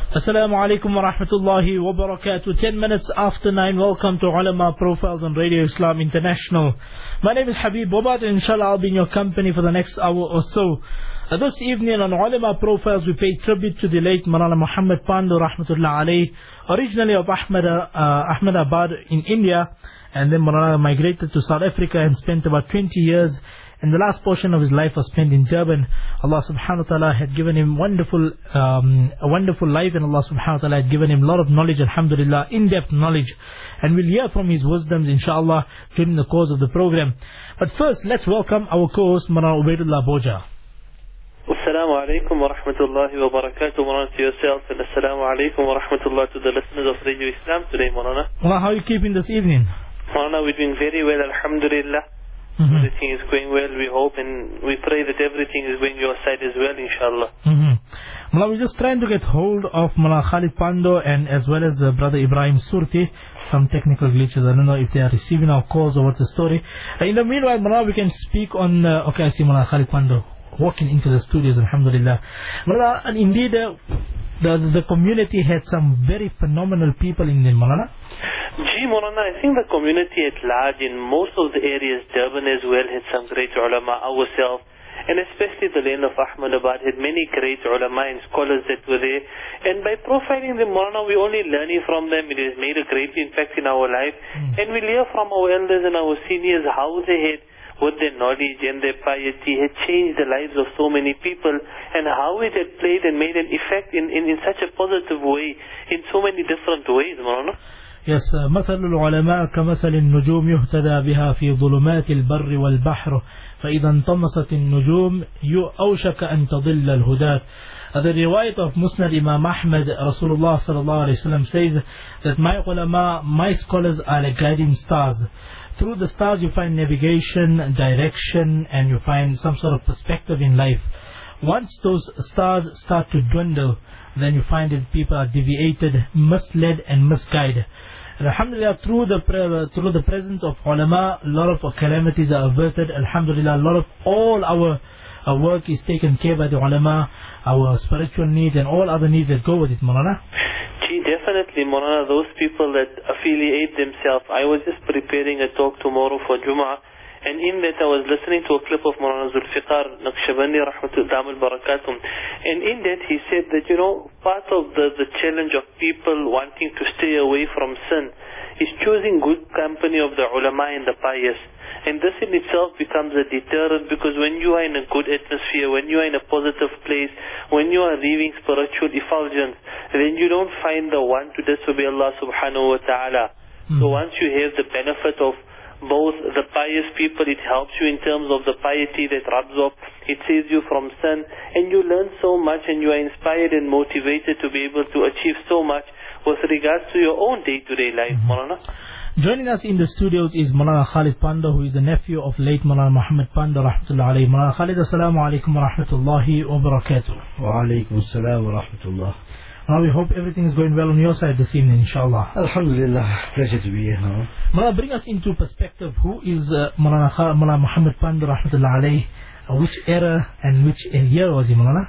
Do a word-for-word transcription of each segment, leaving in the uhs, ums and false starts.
Assalamu alaikum wa rahmatullahi wa barakatuh. Ten minutes after nine, welcome to Ulama Profiles on Radio Islam International. My name is Habib Bobat, and inshallah I'll be in your company for the next hour or so. Uh, this evening on Ulama Profiles, we pay tribute to the late Maulana Muhammad Pando rahmatullah alayhi, originally of Ahmed, uh, Ahmedabad in India, and then Maulana migrated to South Africa and spent about twenty years. And the last portion of his life was spent in Durban. Allah subhanahu wa ta'ala had given him wonderful, um, a wonderful life, and Allah subhanahu wa ta'ala had given him a lot of knowledge, alhamdulillah, in-depth knowledge. And we'll hear from his wisdoms, inshallah, during the course of the program. But first, let's welcome our co-host, Maulana Ubaidullah Boja. Assalamu alaikum wa rahmatullahi wa barakatuh, Maulana, to yourself, and assalamu alaikum wa rahmatullah to the listeners of Radio Islam today, Maulana. Maulana, how are you keeping this evening? Maulana, we're doing very well, alhamdulillah. Mm-hmm. Everything is going well, we hope, and we pray that everything is going your side as well, inshallah. Mm-hmm. Mullah, we're just trying to get hold of Mullah Khalid Pando and as well as uh, Brother Ibrahim Surti. Some technical glitches, I don't know if they are receiving our calls or what's the story. Uh, in the meanwhile, Mullah, we can speak on, uh, okay, I see Mullah Khalid Pando walking into the studios, alhamdulillah. Mullah, and indeed, uh, the, the community had some very phenomenal people in the Mullah. Gee, Maulana, I think the community at large in most of the areas, Durban as well, had some great ulama, ourselves, and especially the land of Ahmedabad had many great ulama and scholars that were there. And by profiling them, Maulana, we only learning from them. It has made a great impact in our life. Mm. And we hear from our elders and our seniors how they had, with their knowledge and their piety, had changed the lives of so many people, and how it had played and made an effect in, in, in such a positive way, in so many different ways, Maulana. Yes, مثل العلماء كمثل النجوم يهتدى بها في ظلمات البر والبحر فإذا انطمست النجوم أوشك أن تضل الهداة. The riwayat of Musnad Imam Ahmad, Rasulullah sallallahu alayhi wa sallam says that my ulama, my scholars are like guiding stars. Through the stars you find navigation, direction, and you find some sort of perspective in life. Once those stars start to dwindle, then you find that people are deviated, misled and misguided. And alhamdulillah, through the pre through the presence of ulama, a lot of calamities are averted. Alhamdulillah, a lot of all our, our work is taken care by the ulama, our spiritual needs and all other needs that go with it, Maulana. Gee, definitely, Maulana, those people that affiliate themselves. I was just preparing a talk tomorrow for Jum'ah, and in that I was listening to a clip of Maulana Zulfiqar Naqshbandi rahmatullahi barakatum, and in that he said that, you know, part of the, the challenge of people wanting to stay away from sin is choosing good company of the ulama and the pious. And this in itself becomes a deterrent, because when you are in a good atmosphere, when you are in a positive place, when you are leaving spiritual effulgence, then you don't find the want to disobey Allah subhanahu wa ta'ala. Mm. So once you have the benefit of both the pious people, it helps you in terms of the piety that rubs off, it saves you from sin, and you learn so much and you are inspired and motivated to be able to achieve so much with regards to your own day-to-day life, mm-hmm. Maulana. Joining us in the studios is Maulana Khalid Pando, who is the nephew of late Maulana Muhammad Pando rahmatullahi alayhi. Maulana Khalid, assalamu alaikum wa rahmatullahi wa barakatuh. Wa alaikum assalam wa rahmatullah. Now we hope everything is going well on your side this evening, inshallah. Alhamdulillah, pleasure to be here now. Maulana, bring us into perspective. Who is uh, Maulana, Maulana Muhammad Pando rahmatullahi alayhi? Uh, which era and which year was he, Maulana?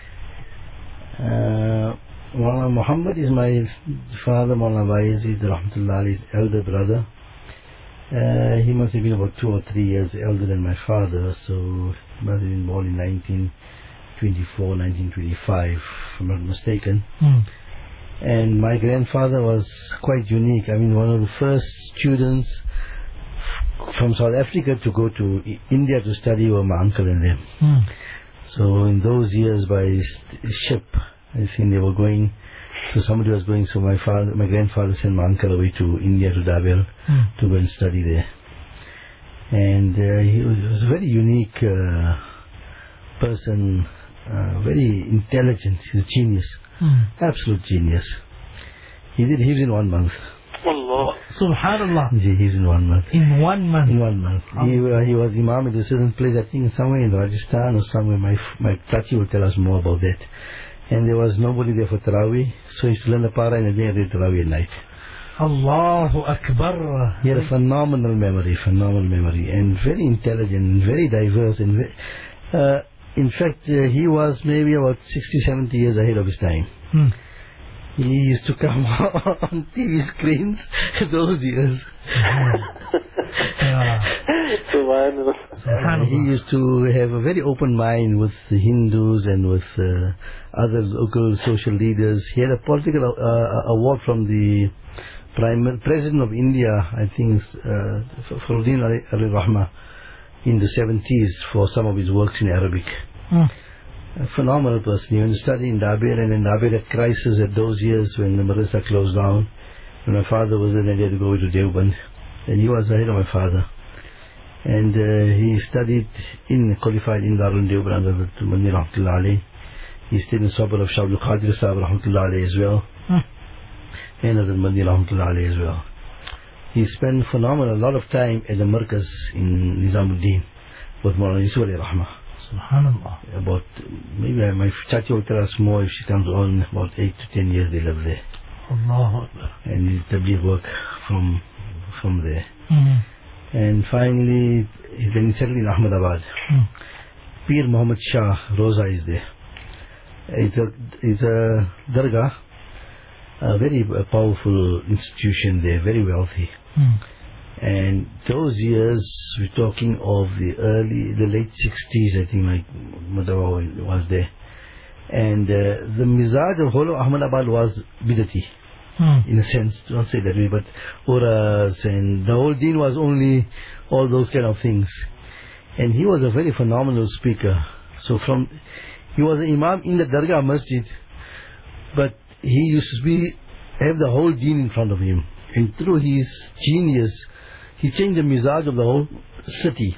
Uh, Maulana Muhammad is my father, Maulana Bayezid rahmatullahi alayhi's elder brother. Uh, he must have been about two or three years elder than my father, so he must have been born in nineteen twenty-four, nineteen twenty-five, if I'm not mistaken. Mm. And my grandfather was quite unique. I mean, one of the first students from South Africa to go to India to study were my uncle and them. Mm. So in those years, by ship, I think they were going, so somebody was going, so my father, my grandfather sent my uncle away to India, to Dabel, mm. to go and study there. And uh, he was, was a very unique uh, person, uh, very intelligent. He's a genius, mm. absolute genius. He did, he was in one month. Allah. Subhanallah. He was in one month. In one month. In one month. Oh. He, uh, he was Imam at a certain place, I think somewhere in Rajasthan or somewhere. My my Chachi will tell us more about that. And there was nobody there for Taraweeh, so he used to learn the para in the day and read Taraweeh at night. Allahu Akbar. He had a phenomenal memory, phenomenal memory, and very intelligent, very diverse, and very, uh, in fact, uh, he was maybe about sixty, seventy years ahead of his time. Hmm. He used to come on T V screens those years. Yeah. Subhanallah. Uh, he used to have a very open mind with the Hindus and with uh, other local social leaders. He had a political uh, award from the Prime President of India, I think, uh, Fakhruddin Ali, Ali Rahma, in the seventies for some of his works in Arabic. Mm. A phenomenal person. He went to study in Dabir, and in Dabir had crisis at those years when the madrasa closed down. When my father was there, I had to go to Deoband. And he was ahead of my father. And uh, he studied in, qualified in Darul Deoband under the Mandi Rahmatullah Ali. He stayed in Sabr of Shabul Qadir Sahib Rahmatullah Ali as well. Mm. And under Mandi Rahmatullah Ali as well. He spent phenomenal, a lot of time at the Markaz in Nizamuddin with Maulana Yusuf Ali Rahmah. Subhanallah. About, maybe my chachi will tell us more if she comes on, about eight to ten years they live there. Allahu Akbar. And he did tabligh work from, from there. Mm. And finally, then he settled in Ahmedabad. Mm. Pir Muhammad Shah Roza is there. It's a, it's a dargah, a very powerful institution there, very wealthy. Mm. And those years, we're talking of the early, the late sixties, I think my mother was there. And uh, the mizaj of whole of Ahmedabad was bidati. Hmm. In a sense, don't say that way, but uras and the whole deen was only all those kind of things. And he was a very phenomenal speaker. So from, he was an imam in the Dargah Masjid, but he used to be, have the whole deen in front of him. And through his genius, he changed the mizaj of the whole city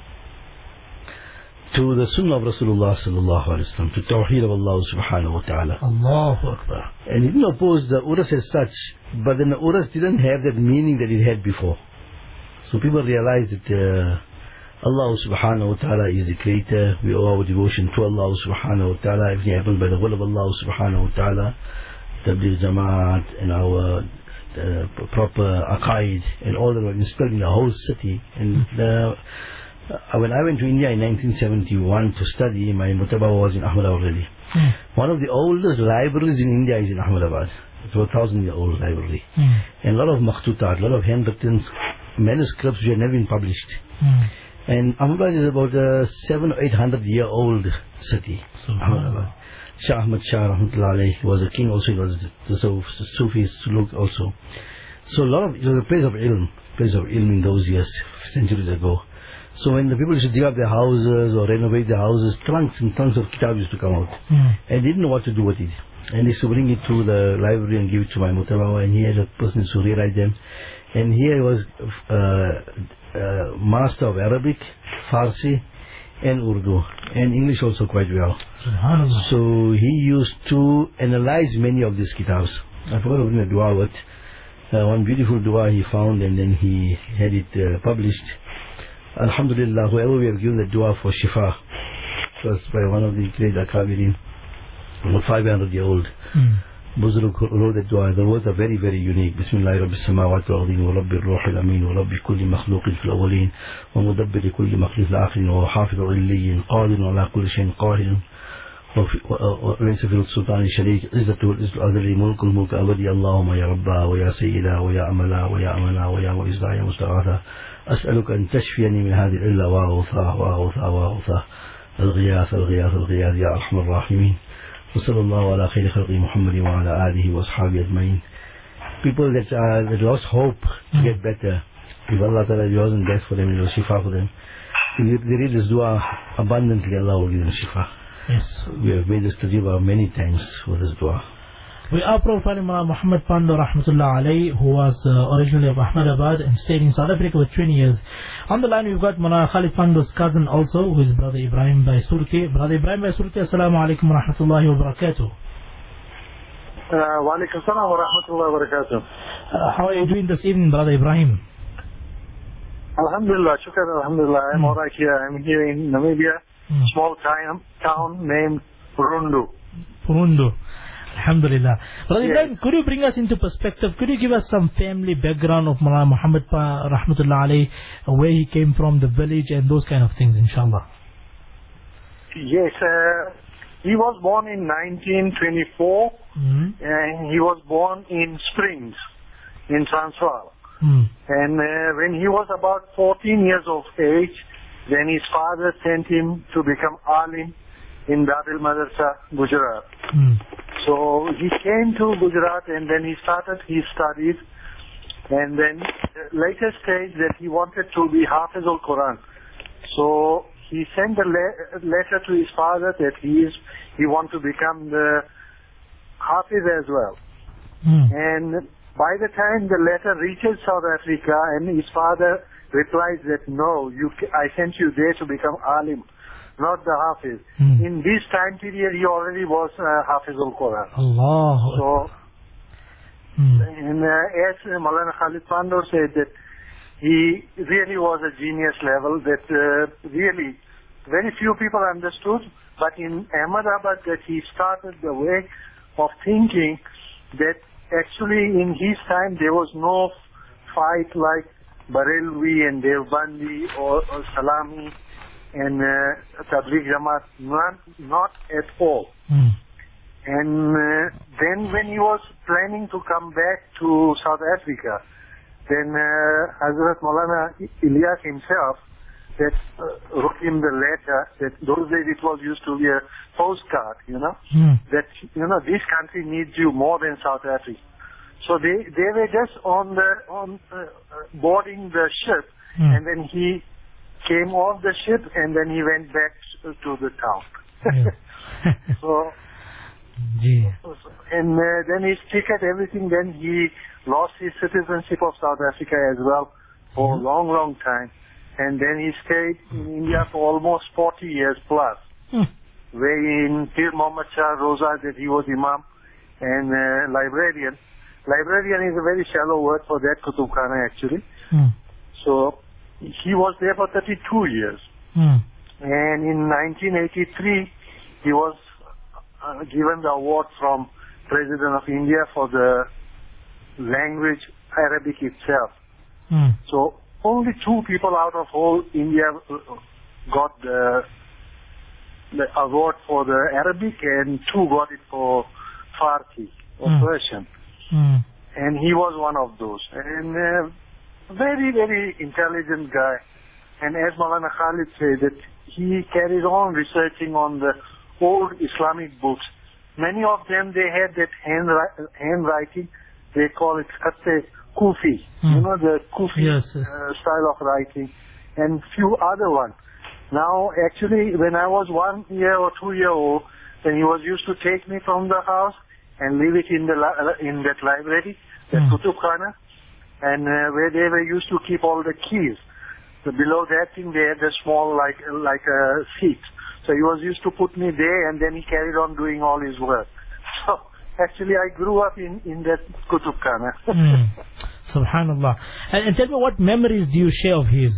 to the Sunnah of Rasulullah sallallahu alaihi wasallam, to Tawheed of Allah subhanahu wa ta'ala. Allahu Akbar. And he didn't oppose the Uras as such, but then the Uras didn't have that meaning that it had before. So people realized that uh, Allah subhanahu wa ta'ala is the creator. We owe our devotion to Allah subhanahu wa ta'ala. Everything happens by the will of Allah subhanahu wa ta'ala. Tabligh Jamaat and our uh, proper aqaid and all that were instilled in the whole city. And the Uh, when I went to India in nineteen seventy-one to study, my mutaba was in Ahmedabad already. Mm. One of the oldest libraries in India is in Ahmedabad. It's about a thousand year old library. Mm. And a lot of makhtutat, a lot of handwritten manuscripts which have never been published. Mm. And Ahmedabad is about a seven or eight hundred year old city. Ahmedabad. Shah Ahmad Shah Rahmatullah alayhi was a king also, he was the Sufi Suluk also. So a lot of, it was a place of ilm, place of ilm in those years, centuries ago. So when the people used to dig up their houses or renovate their houses, trunks and trunks of kitab used to come out. Mm. And they didn't know what to do with it. And they used to bring it to the library and give it to my mutabawa, and he had a person to rewrite them. And here he was uh, uh, master of Arabic, Farsi and Urdu, and English also quite well. So he used to analyze many of these kitabs. I forgot to bring a dua with. Uh, one beautiful dua he found, and then he had it uh, published. Alhamdulillah, whoever we have given the dua for Shifa, it was by one of the great Akabirin, about five hundred year old. Mm. Buzruk wrote that dua. The words are very, very unique. Bismillah Rabbi Samawat wa Ardin wa Rabbi Ruh al-Amin wa Rabbi kulli makhluqin fil awwalin wa mudabbiri kulli makhluq fil akhirin wa hafiz al-illiyin qadirun ala kulli shayin qahirin وليس في السلطان الشريك عزته العز الأزلي ملك الملك أبدي اللهم يا ربا ويا سيدا ويا أملا ويا أمنا ويا وإزدا يا مستغاثا أسألك أن تشفيني من هذه العلة وأغوثا وأغوثا وأغوثا الغياث الغياث الغياث يا أرحم الراحمين وصلى الله على خير خلق محمد وعلى آله وأصحابه أجمعين. People that, uh, that lost hope to get better, if Allah Ta'ala wasn't best for them, it was shifa for them. If they read this dua abundantly, Allah will give them shifa. Yes. We have made this tajriba many times with this dua. We are profiling Muhammad Pando Rahmatullah Alayhi, who was uh, originally of Ahmedabad and stayed in South Africa for twenty years. On the line we've got Mullah Khalid Pando's cousin also, who is Brother Ibrahim Baisurti. Brother Ibrahim Baisurti, Assalamu alaikum wa rahmatullahi wa barakatuh. Wa alaikum salam wa rahmatullahi wa barakatuh. Uh, how are you doing this evening, Brother Ibrahim? Alhamdulillah, shukran, alhamdulillah. I'm mm. alright here. I'm here in Namibia, mm. small town, town named Purundu. Purundu. Alhamdulillah. Brother Ibrahim, yes. Could you bring us into perspective? Could you give us some family background of Mullah Muhammad Pa Rahmatullah Alayhi, where he came from, the village and those kind of things, inshallah? Yes, uh, he was born in nineteen twenty-four, mm. and he was born in Springs, in Transvaal. Mm. And uh, when he was about fourteen years of age, then his father sent him to become alim in Dadil Madrasa, Gujarat. Mm. So he came to Gujarat and then he started his studies. And then uh, later stage that he wanted to be Hafiz al-Quran. So he sent a le- letter to his father that he is he want to become the Hafiz as well. Mm. And by the time the letter reaches South Africa, and his father replies that no, you ca- I sent you there to become alim, not the Hafiz. Mm. In this time period, he already was uh, Hafiz al-Quran. Allah. So, mm. and uh, as uh, Maulana Khalid Pandor said that he really was a genius level that uh, really very few people understood, but in Ahmedabad that he started the way of thinking that actually in his time there was no fight like Barelvi and Devbandi or, or Salami and uh, Tabligh Jamaat, not, not at all. Mm. And uh, then when he was planning to come back to South Africa, then uh, Hazrat Maulana Ilyas himself that uh, wrote him the letter that those days it was used to be a postcard, you know, Mm. that, you know, this country needs you more than South Africa. So they, they were just on the, on uh, boarding the ship, Mm. and then he came off the ship and then he went back to the town. Yeah. So, Gee. and uh, then his ticket, everything, then he lost his citizenship of South Africa as well for a long, long time. And then he stayed in India for almost forty years plus. Mm. Where in Pir Muhammad Shah Roza that he was imam and uh, librarian. Librarian is a very shallow word for that, Kutub Khana actually. Mm. So he was there for thirty-two years. Mm. And in nineteen eighty-three, he was uh, given the award from President of India for the language Arabic itself. Mm. So only two people out of whole India got the, the award for the Arabic, and two got it for Farsi or Mm. Persian. Mm. And he was one of those. And uh, very, very intelligent guy. And as Maulana Khalid said, that he carried on researching on the old Islamic books. Many of them, they had that handwri- handwriting. They call it Khatte Kufi. Mm. You know, the Kufi Yes, yes. Uh, style of writing. And few other ones. Now, actually, when I was one year or two year old, then he was used to take me from the house and leave it in the li- in that library, that Mm. Kutub Khana, and uh, where they were used to keep all the keys. So below that thing, they had a small, like like a seat. So he was used to put me there, and then he carried on doing all his work. So actually, I grew up in in that Kutub Khana. Mm. Subhanallah. And, and tell me, what memories do you share of his?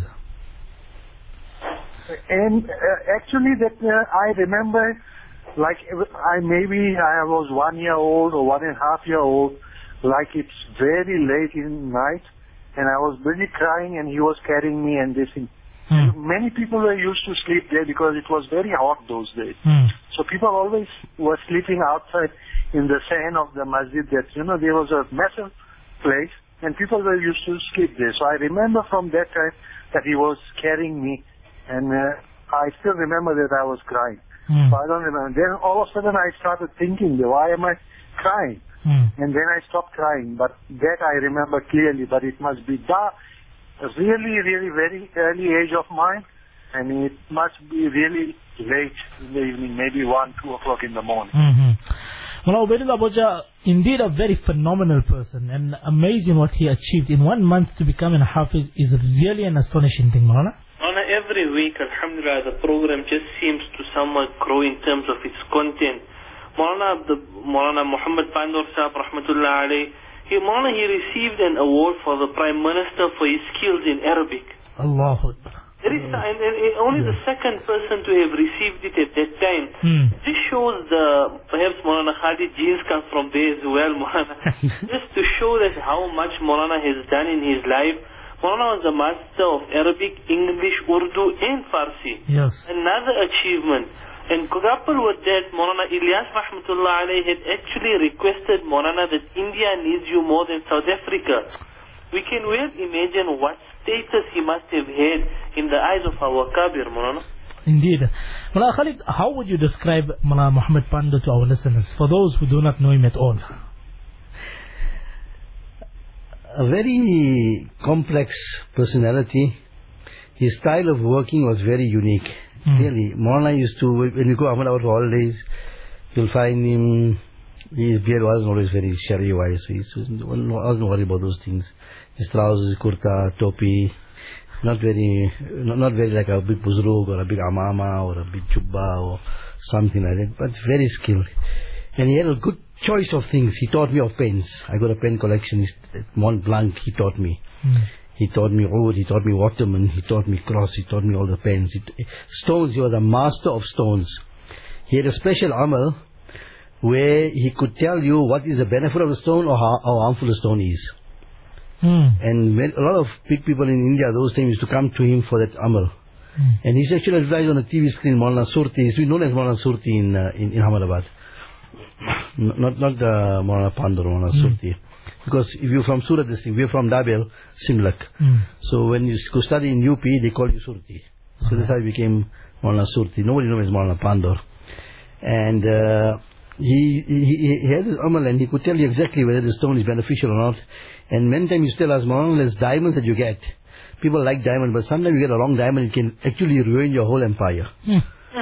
And uh, actually, that uh, I remember, like I maybe I was one year old or one and a half year old. Like it's very late in night, and I was really crying, and he was carrying me and this thing. Mm. Many people were used to sleep there because it was very hot those days. Mm. So people always were sleeping outside in the sand of the masjid. That you know there was a massive place, and people were used to sleep there. So I remember from that time that he was carrying me, and uh, I still remember that I was crying. Mm. So I don't remember. Then all of a sudden I started thinking, why am I crying? Mm. And then I stopped crying. But that I remember clearly. But it must be dark, a really, really very early age of mine, and it must be really late in the evening, maybe one, two o'clock in the morning. Mm-hmm. Well, Ubaidullah Boja, indeed a very phenomenal person, and amazing what he achieved. In one month to become a Hafiz is really an astonishing thing, Maulana. Maulana, every week, alhamdulillah, the program just seems to somewhat grow in terms of its content. Maulana, the, Maulana Muhammad Pandor Sahib, rahmatullah alayhi, he, Maulana, he received an award for the Prime Minister for his skills in Arabic. Allahu Akbar. There is, and, and, and only the second person to have received it at that time. Hmm. This shows the, perhaps Maulana Khalid genes comes from there as well, Maulana. Just to show that how much Maulana has done in his life. Maulana was the master of Arabic, English, Urdu and Farsi. Yes. Another achievement. And couple with that, Maulana Ilyas Rahmatullah alayhi had actually requested Maulana that India needs you more than South Africa. We can well imagine what status he must have had in the eyes of our Kabir, Maulana. Indeed. Mullah Khalid, how would you describe Mullah Muhammad Pando to our listeners, for those who do not know him at all? A very complex personality. His style of working was very unique. Mm. Really, Maulana used to, when you go Ahmedabad for holidays, you'll find him, his beard wasn't always very Sharia-wise, so he wasn't worried about those things. His trousers, kurta, topi, not very, not, not very like a big buzrug or a big amama or a big jubba or something like that, but very skilled. And he had a good choice of things. He taught me of pens. I got a pen collection, Mont Blanc he taught me. Mm. He taught me oud, he taught me Waterman, he taught me cross, he taught me all the pens. He, stones, he was a master of stones. He had a special amal where he could tell you what is the benefit of the stone or how, how harmful the stone is. Hmm. And when, a lot of big people in India those times used to come to him for that amal. Hmm. And he's actually advertised on the T V screen, Maulana Surti. He's been known as Maulana Surti in, uh, in, in Ahmedabad. Not not uh, Maulana Pando, Maulana hmm. Surti. Because if you're from Surat district, we're from Dabel, Simlak. Mm. So when you go study in U P, they call you Surti. So uh-huh. that's how he became Maulana Surti. Nobody knows Maulana Pandor. And uh, he, he he had this amal and he could tell you exactly whether the stone is beneficial or not. And many times you still ask Maulana, there's diamonds that you get. People like diamonds, but sometimes you get a wrong diamond, it can actually ruin your whole empire. Mm.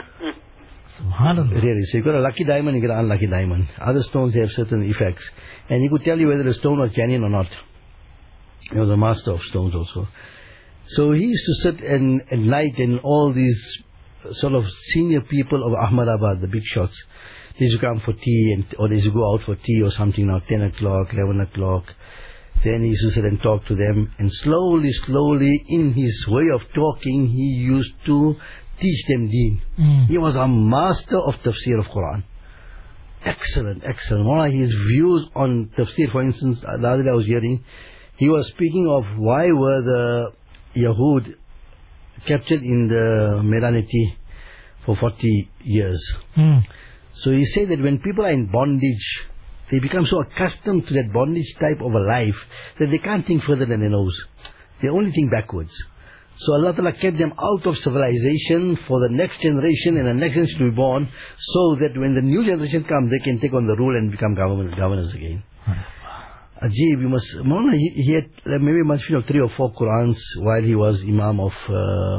Really, so you got a lucky diamond, you get an unlucky diamond. Other stones have certain effects. And he could tell you whether the stone was genuine or not. He was a master of stones also. So he used to sit and, at night and all these sort of senior people of Ahmedabad, the big shots, they used to come for tea, and, or they used to go out for tea or something now, ten o'clock, eleven o'clock. Then he used to sit and talk to them. And slowly, slowly, in his way of talking, he used to teach them deen. Mm. He was a master of tafsir of Quran. Excellent, excellent. One of his views on tafsir, for instance, the other day I was hearing, he was speaking of why were the Yahud captured in the Medaneti for forty years. Mm. So he said that when people are in bondage, they become so accustomed to that bondage type of a life that they can't think further than their nose. They only think backwards. So Allah Ta'ala kept them out of civilization for the next generation and the next generation to be born, so that when the new generation comes, they can take on the rule and become government, governors again. Ajib, you must, Maulana, he, he had maybe much, you know, three or four Qurans while he was Imam of uh,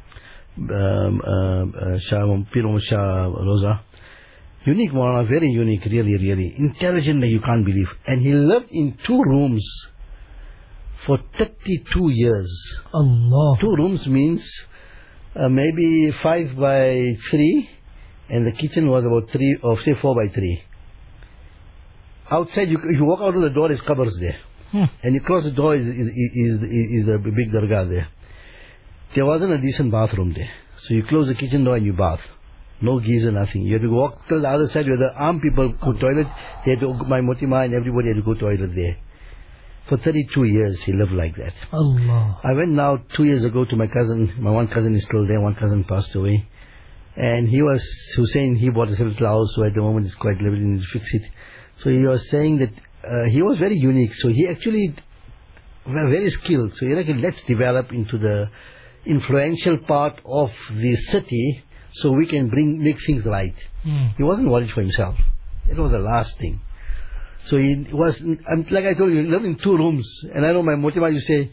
um, uh, Shah, Pir Shah Roza. Unique Maulana, very unique, really, really. Intelligent like you can't believe. And he lived in two rooms for thirty-two years. Allah. Two rooms means uh, maybe five by three, and the kitchen was about three, or say four by three. Outside, you, if you walk out of the door, there's qabrs there. Hmm. And you cross the door, is, is, is, is the big dargah there. There wasn't a decent bathroom there. So you close the kitchen door and you bath. No geyser, nothing. You had to walk till the other side where the armed people go toilet. They had to, my Motima and everybody had to go toilet there. For thirty-two years he lived like that. Allah. I went now two years ago to my cousin. My one cousin is still there, one cousin passed away. And he was Hussein, he bought a little house, so at the moment it's quite lively and fix it. So he was saying that uh, he was very unique. So he actually was very skilled. So he reckon, let's develop into the influential part of the city so we can bring make things right. Mm. He wasn't worried for himself. It was the last thing. So he was, like I told you, he lived in two rooms. And I know my Motima used to say,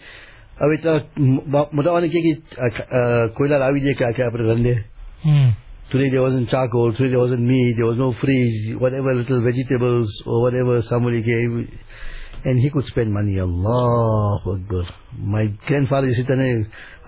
today there wasn't charcoal, today there wasn't meat, there was no fridge, whatever little vegetables or whatever somebody gave. And he could spend money. Allahu Akbar. My grandfather used to say,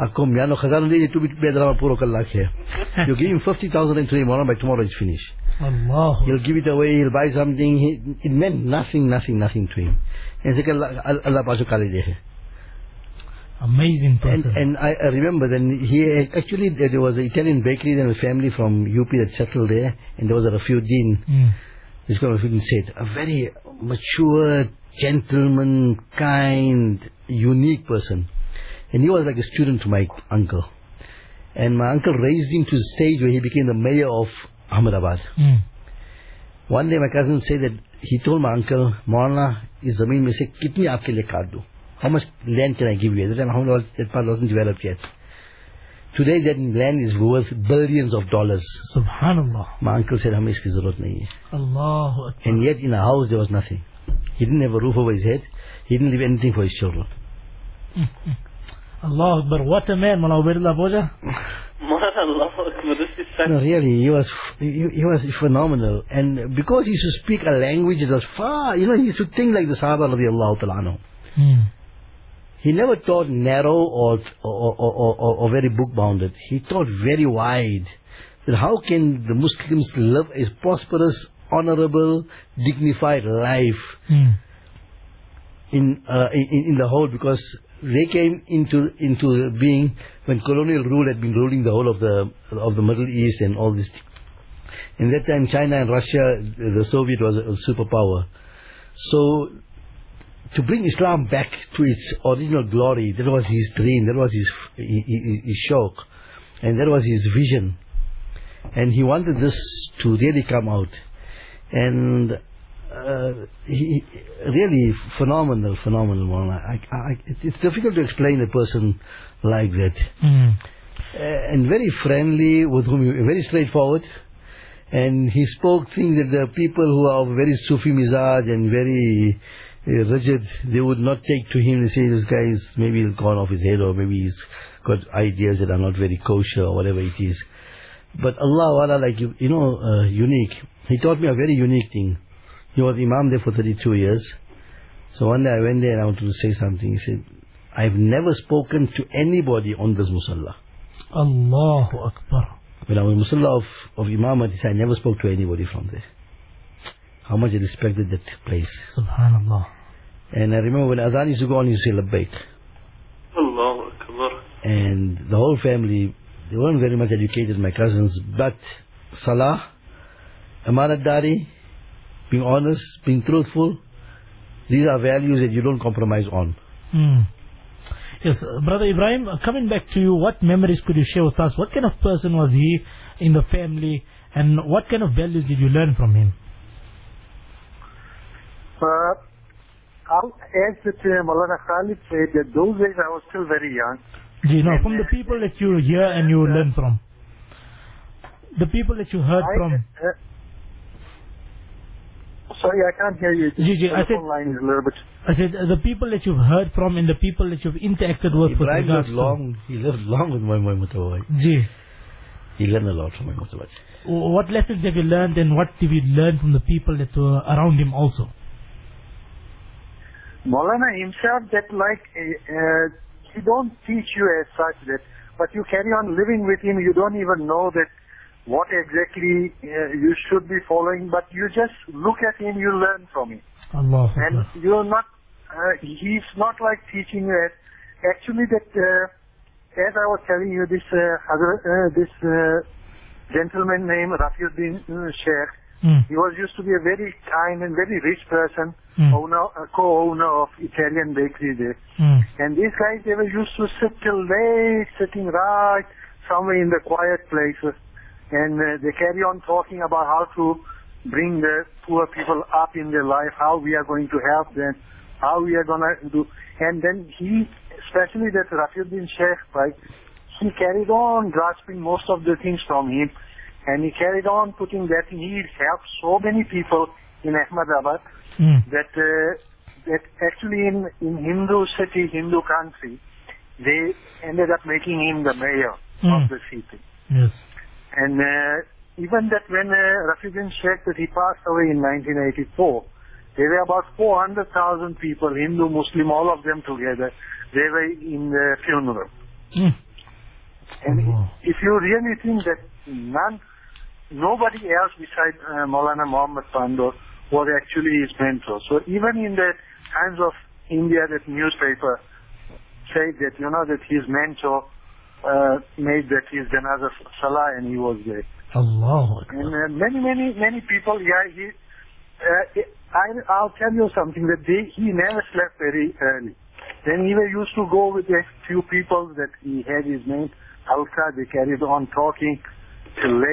you give him fifty thousand and today, by tomorrow it's finished. Allah. He'll give it away, he'll buy something. He, it meant nothing, nothing, nothing to him. And he said, Allah Pashu Kali Dehe. Amazing person. And, and I, I remember then he actually there was an Italian bakery and a family from U P that settled there, and there was a Rafiuddin. Mm. This guy Rafiuddin said, a very mature, gentleman, kind, unique person. And he was like a student to my uncle. And my uncle raised him to the stage where he became the mayor of Ahmedabad. Mm. One day my cousin said that he told my uncle, Maulana, is zameen mein se kitni aapke liye kaat do? How much land can I give you? At that time, Ahmedabad, that part wasn't developed yet. Today that land is worth billions of dollars. Subhanallah. My uncle said, hame iski zarurat nahi hai. Allahu Akbar. And yet in a house there was nothing. He didn't have a roof over his head. He didn't leave anything for his children. Mm-hmm. Allahu Akbar. What a man, Mullah Ubaidullah Boja. Allahu Akbar. This is such... No, really, he was he, he was phenomenal. And because he used to speak a language that was far, you know, he used to think like the Sahaba radiallahu ta'ala anhu. Mm. He never taught narrow or or, or, or or very book-bounded. He taught very wide. That how can the Muslims live a prosperous, honorable, dignified life Mm. in, uh, in in the whole, because they came into into being when colonial rule had been ruling the whole of the of the Middle East and all this. In that time, China and Russia, the Soviet was a superpower. So to bring Islam back to its original glory, that was his dream, that was his his, his shauq, and that was his vision. And he wanted this to really come out. And uh, he really phenomenal, phenomenal. I, I, it's difficult to explain a person like that. Mm. Uh, and very friendly, with whom he, very straightforward. And he spoke things that the people who are very Sufi mizaj and very uh, rigid, they would not take to him and say, this guy is, maybe he's gone off his head, or maybe he's got ideas that are not very kosher, or whatever it is. But Allah, Allah, like, you, you know, uh, unique. He taught me a very unique thing. He was Imam there for thirty-two years. So one day I went there and I wanted to say something. He said, I've never spoken to anybody on this musalla. Allahu Akbar. When I was musalla of, of Imam, he said, I never spoke to anybody from there. How much he respected that place. Subhanallah. And I remember when Adhan used to go on, he used to say, Labbaik. Allahu Akbar. And the whole family, they weren't very much educated, my cousins, but Salah, Amanat Dari, being honest, being truthful, these are values that you don't compromise on. Mm. Yes, uh, Brother Ibrahim, uh, coming back to you, what memories could you share with us? What kind of person was he in the family, and what kind of values did you learn from him? Uh, as the uh, Maulana Khalid said, that those days I was still very young. Do you know, from the people that you hear and you learn from? The people that you heard I, from? Uh, sorry, I can't hear you. G G, the I said, phone line is a little bit... I said, uh, the people that you've heard from and the people that you've interacted with. Ibrahim with regards lived long, he lived long with my my Mutabai. Ji. He learned a lot from my Mutabai. What lessons have you learned, and what did you learn from the people that were around him also? Maulana himself, that like, uh, he don't teach you as such that, but you carry on living with him, you don't even know that what exactly uh, you should be following, but you just look at him, you learn from him. Allah. And you're not, uh, he's not like teaching you as, actually that, uh, as I was telling you, this, uh, uh, this uh, gentleman named Rafiuddin uh, Sheikh, Mm. he was used to be a very kind and very rich person, Mm. owner, uh, co-owner of Italian bakery there. Mm. And these guys, they were used to sit till late, sitting right somewhere in the quiet places. And uh, they carry on talking about how to bring the poor people up in their life, how we are going to help them, how we are going to do. And then he, especially that Rafiuddin Sheikh, right, he carried on grasping most of the things from him. And he carried on putting that in. He helped so many people in Ahmedabad Mm. that uh, that actually in, in Hindu city, Hindu country, they ended up making him the mayor Mm. of the city. Yes. And uh, even that when uh, Rafiuddin Sheikh, that he passed away in nineteen eighty-four, there were about four hundred thousand people, Hindu, Muslim, all of them together. They were in the funeral. Mm. And Oh. if you really think that none, nobody else besides uh, Maulana Muhammad Pandor was actually his mentor. So even in the Times of India, that newspaper said that, you know, that his mentor uh, made that his Janazah Salah and he was there. Allah. And uh, many, many, many people, yeah, he, uh, I, I'll tell you something, that they, he never slept very early. Then he used to go with a few people that he had his name, Alka, they carried on talking till late,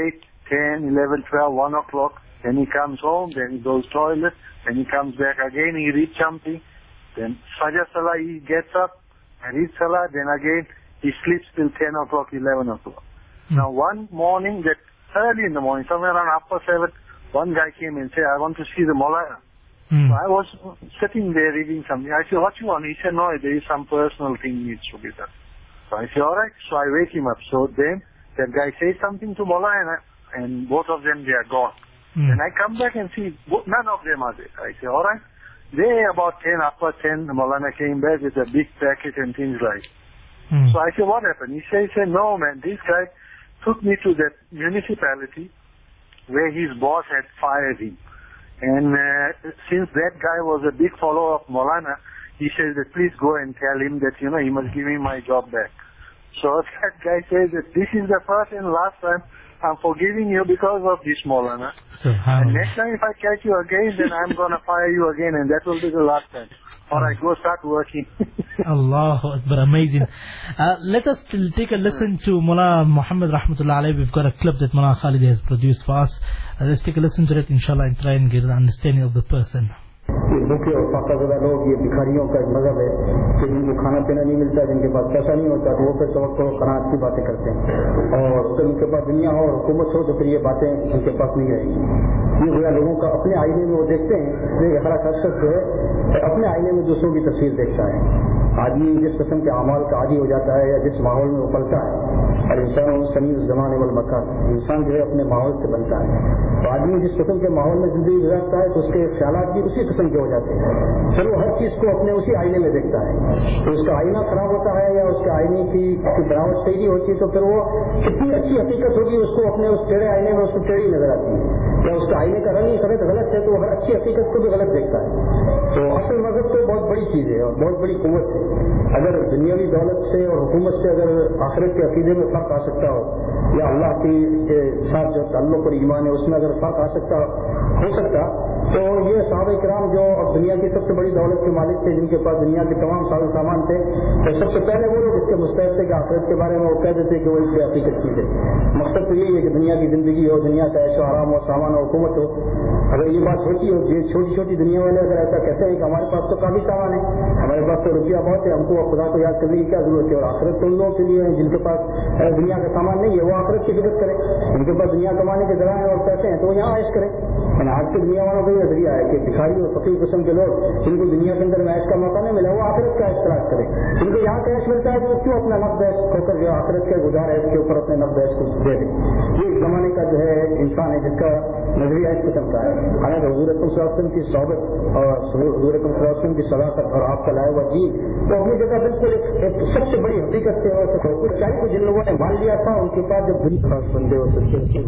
ten, eleven, twelve, one o'clock. Then he comes home, then he goes toilet, then he comes back again, he reads something. Then Fajr Salah, he gets up and reads Salah, then again he sleeps till ten o'clock, eleven o'clock. Mm. Now one morning, that early in the morning, somewhere around half past seven, one guy came and said, I want to see the Maulana. Mm. So I was sitting there reading something. I said, what you want? He said, no, there is some personal thing needs to be done. So I said, alright. So I wake him up. So then that guy says something to Maulana and both of them, they are gone. Mm. And I come back and see none of them are there. I say, alright. They about ten, after ten, Maulana came back with a big packet and things like. Mm. So I said, what happened? He said, he said, no man, this guy took me to that municipality where his boss had fired him. And uh, since that guy was a big follower of Maulana, he says that please go and tell him that, you know, he must give me my job back. So that guy says that this is the first and last time I'm forgiving you because of this Maulana. And next time if I catch you again, then I'm going to fire you again and that will be the last time. Alright, go start working. Allahu Akbar, amazing. Uh, let us take a listen to Mullah Muhammad Rahmatullah Alayhi. We've got a clip that Mullah Khalid has produced for us. Uh, let's take a listen to it, inshallah, and try and get an understanding of the person. ये भूखे और फाकाज़दा लोग, ये भिखारियों का एक मज़हब है कि जिनको खाना पीना नहीं मिलता, जिनके पास पैसा नहीं होता, तो वो फिर तवक्कुल और क़नाअत की बातें करते हैं, और फिर उनके पास दुनिया हो और हुकूमत हो तो फिर ये बातें उनके पास नहीं रहेंगी। ये गोया लोगों का अपने आईने में वो देखते हैं, इसलिए हर शख्स जो है अपने आईने में दूसरों की तस्वीर देखता है। आदमी जिस किस्म के अमाल का आदी हो जाता है या जिस माहौल में वो पलता है, और इंसान सनी उस ज़माने वल मकान, इंसान जो है अपने माहौल से बनता है। तो आदमी जिस किस्म के माहौल में जिंदगी गुजारता है तो उसके ख्यालात भी उसी किस्म के हो जाते हैं। फिर वो हर चीज़ को अपने उसी आईने में देखता है। तो उसका आईना खराब होता है या उसके आईने की बनावट सही नहीं होती, तो फिर वो कितनी अच्छी हकीकत होगी उसको अपने उस टेढ़े आईने में उसको टेढ़ी नजर आती है, या उसका आईने का रंग गलत गलत है तो वो हर अच्छी हकीकत को भी गलत देखता है। तो असल मजहब तो बहुत बड़ी चीज़ है और बहुत बड़ी कुव्वत है। अगर दुनियावी दौलत से और हुकूमत से अगर आखिरत के अकीदे में फर्क आ सकता हो, या अल्लाह के साथ जो ताल्लुक और ईमान है उसमें अगर फर्क आ सकता हो सकता, तो ये सहाबा किराम जो अब दुनिया की सबसे बड़ी दौलत के मालिक थे, जिनके पास दुनिया के तमाम सारे सामान थे, तो सबसे पहले वो लोग इसके मुस्तहक थे कि आखिरत के बारे में वो कहते थे कि वो इसकी हकीकत चीज है। मकसद तो यही है कि दुनिया की जिंदगी हो, दुनिया का ऐशो आराम हो, सामान हो, हुकूमत हो। अगर ये बात सोची हो, ये छोटी छोटी दुनिया वाले अगर ऐसा कहते हैं कि हमारे पास तो काफी सामान है, हमारे पास तो रुपया बहुत है, हमको खुदा को याद करने की क्या जरूरत है, और आखिरत तो उन लोगों के लिए है जिनके पास दुनिया का सामान नहीं है, वो आखिरत की फिक्र करें। उनके पास दुनिया कमाने के जराए और पैसे हैं तो वो यहाँ ऐश करें। आज की दुनिया वालों का नजरिया है कि भिखारी और फकीर किस्म के लोग जिनको दुनिया के अंदर मैश का मौका नहीं मिला, वो आखिरत का ऐश तलाश करें। जिनको यहाँ का ऐश मिलता है तो क्यों अपना नफ्स ऐश खोकर जो आखिरत के गुजार ऐश के ऊपर अपने नफ्स ऐश को दे दें। ये इस जमाने का जो है इंसान है जिसका नजरिया इस किस्म का है। हालांकि हुजूर अकरम सल्लल्लाहु अलैहि वसल्लम की सोहबत और हुजूर अकरम सल्लल्लाहु अलैहि वसल्लम की सदाकत और आपका लाया हुआ दीन तो अपनी जगह बिल्कुल एक सबसे बड़ी हकीकत से और कुछ चाहिए को जिन लोगों ने मान लिया था, उनके पास जब दुनिया खास बंदे हो सकते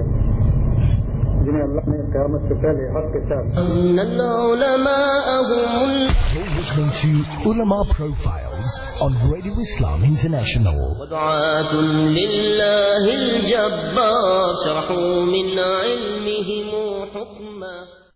जिन्हें अल्लाह ने क़यामत से पहले हक के साथ। You're listening to Ulama Profiles on Radio Islam International. ودعاة لله الجبار شرحوا من علمهم حكما.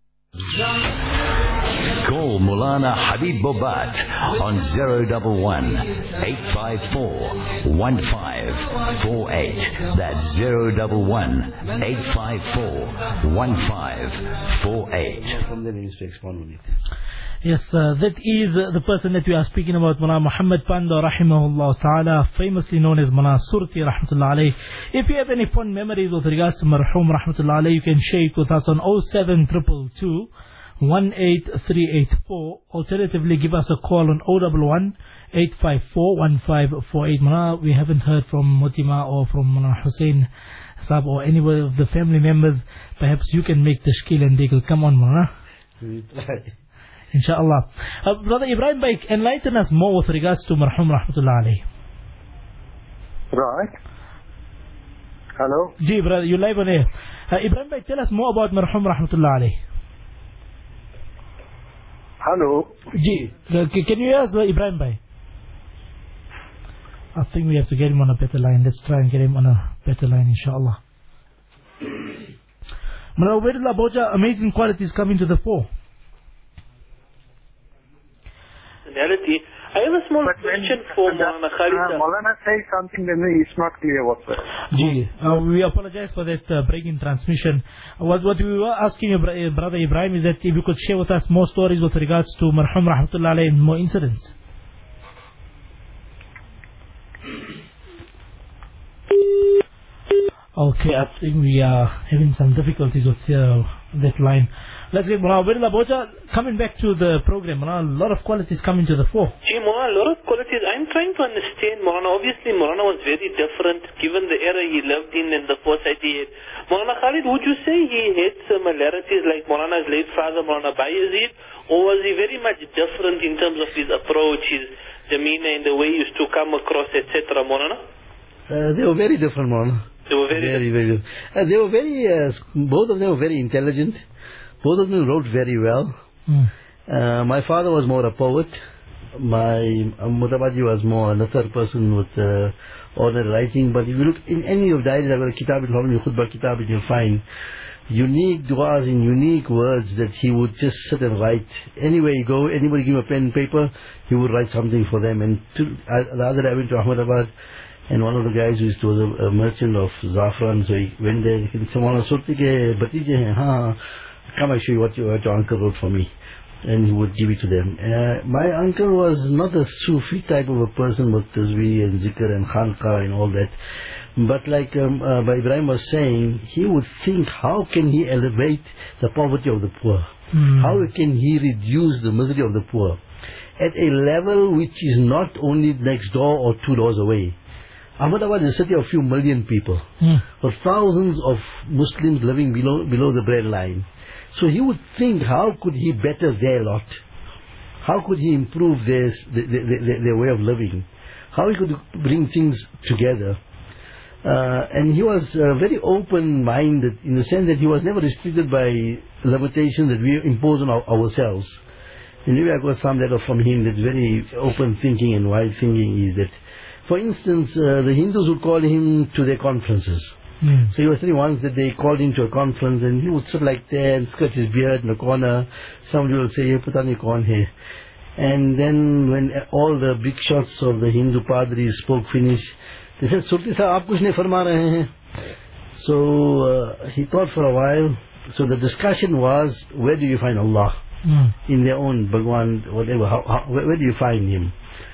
Call Maulana Habib Bobat on zero one one, eight five four, one five four eight. That's zero one one, eight five four, one five four eight. From the names to expand on it. Yes, uh, that is uh, the person that we are speaking about, Mullah Muhammad Pando Rahimahullah Ta'ala, famously known as Mullah Surti Rahmatullah Alayhi. If you have any fond memories with regards to Marhum Rahmatullah Alayhi, you can share it with us on oh seven two two two, one eight three eight four. Alternatively, give us a call on oh one one, eight five four, one five four eight. Mullah, we haven't heard from Mutima or from Mullah Hussein Saab or any of the family members. Perhaps you can make tashkil and they will come on, Mullah. We try. Inshallah. Uh, Brother Ibrahim Bhai, enlighten us more with regards to Marhum Rahmatullah Alayhi. Right. Hello? Ji, brother, you live on air. Uh, Ibrahim Bhai, tell us more about Marhum Rahmatullah Alayhi. Hello? Ji, uh, can you hear us, uh, Ibrahim Bhai? I think we have to get him on a better line. Let's try and get him on a better line, inshallah. Mullah Ubaidullah Boja, amazing qualities coming to the fore. In reality, I have a small But when question for Maulana Khalid. uh, Maulana says something, then it's not clear whatsoever. Gee, uh, we apologize for that uh, break in transmission. What, what we were asking you, bro- Brother Ibrahim, is that if you could share with us more stories with regards to Marhum Rahmatullah alayhi and more incidents. Okay, I think we are having some difficulties with uh, that line. Let's get Mullah Ubaidullah Boja coming back to the program. Mullah, a lot of qualities coming to the fore. Gee, Maulana, a lot of qualities. I'm trying to understand, Maulana. Obviously, Maulana was very different given the era he lived in and the foresight he had. Maulana Khalid, would you say he had similarities like Maulana's late father, Maulana Bayezid, or was he very much different in terms of his approach, his demeanor, and the way he used to come across, et cetera, Maulana? Uh, they were very different, Maulana. They were very, very, very. Uh, they were very. Uh, both of them were very intelligent. Both of them wrote very well. Mm. Uh, my father was more a poet. My uh, Mutabaji was more another person with uh, ordinary writing. But if you look in any of the diaries, I've got a kitab al khutbah kitab, you'll find unique du'as in unique words that he would just sit and write. Anywhere you go, anybody give him a pen and paper, he would write something for them. And to, uh, the other day I went to Ahmedabad, and one of the guys who was a, a merchant of Zafran, so he went there, he said, "Maulana Surti ke batije hain, haan, come I show you what, you, what your uncle wrote for me." And he would give it to them. Uh, my uncle was not a Sufi type of a person with Tazweeh and Zikr and Khanqa and all that. But like um, uh, Ibrahim was saying, he would think, how can he elevate the poverty of the poor? Mm. How can he reduce the misery of the poor? At a level which is not only next door or two doors away. Ahmedabad is a city of a few million people, mm. or thousands of Muslims living below below the bread line. So he would think, how could he better their lot? How could he improve their, their, their, their way of living? How he could bring things together? Uh, and he was uh, very open-minded in the sense that he was never restricted by limitations that we impose on our, ourselves. And maybe I got some letter from him that very open thinking and wide thinking is that, for instance, uh, the Hindus would call him to their conferences. Mm. So he was telling once that they called him to a conference and he would sit like that and scratch his beard in the corner. Somebody will say, "Ye pata nahi kaun hai." And then when all the big shots of the Hindu padris spoke finish, they said, "Surti sahab, aap kuch nahi farma rahe hain." So uh, he thought for a while. So the discussion was, where do you find Allah? Mm. In their own Bhagwan, whatever, how, how, where, where do you find him?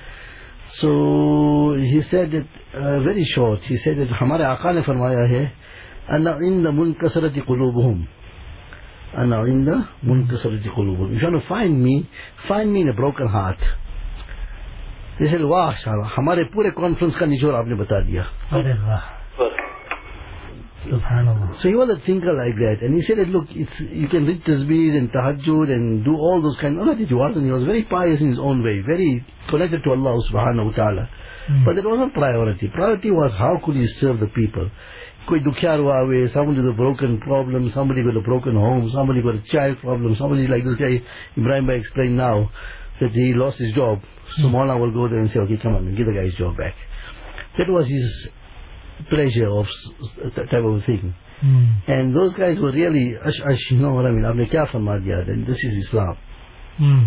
So he said that, uh, very short, he said that हमारे आका ने फरमाया है أنا عند منكسرة قلوبهم أنا عند منكسرة قلوبهم. If you want to find me, find me in a broken heart. He said, वाह शाला, हमारे पूरे conference का निचोड़ आपने बता दिया. Subhanallah. So he was a thinker like that, and he said that, look, it's, you can read tasbih and tahajjud and do all those kind of, not that he wasn't, he was very pious in his own way, very connected to Allah subhanahu wa ta'ala. Mm. But that wasn't priority. Priority was how could he serve the people. Koi dukhyar hua hai, somebody with a broken problem, somebody with a broken home, somebody with a child problem, somebody like this guy, Ibrahim Bhai explained now, that he lost his job. So mm. Maulana will go there and say, okay, come on, give the guy his job back. That was his pleasure of that type of thing. Mm. And those guys were really, ash, ash, you know what I mean, aapne kya farma diya, then this is Islam. Mm.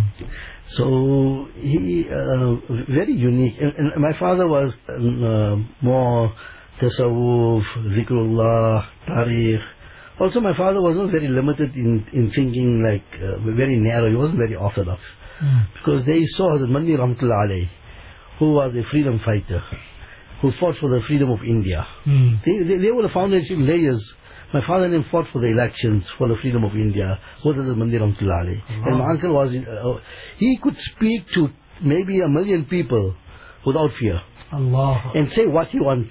So he, uh, very unique. And, and my father was uh, more tasawwuf, zikrullah, tariq. Also my father was not very limited in, in thinking, like, uh, very narrow. He wasn't very orthodox. Mm. Because they saw that Mandi Rahmatullah alayhi, who was a freedom fighter, who fought for the freedom of India. Mm. They, they, they were the foundation layers. My father and him fought for the elections, for the freedom of India. Both of the Mandir Rahmatullah alayhi. And my uncle was, uh, he could speak to maybe a million people without fear. Allah. And say what he want.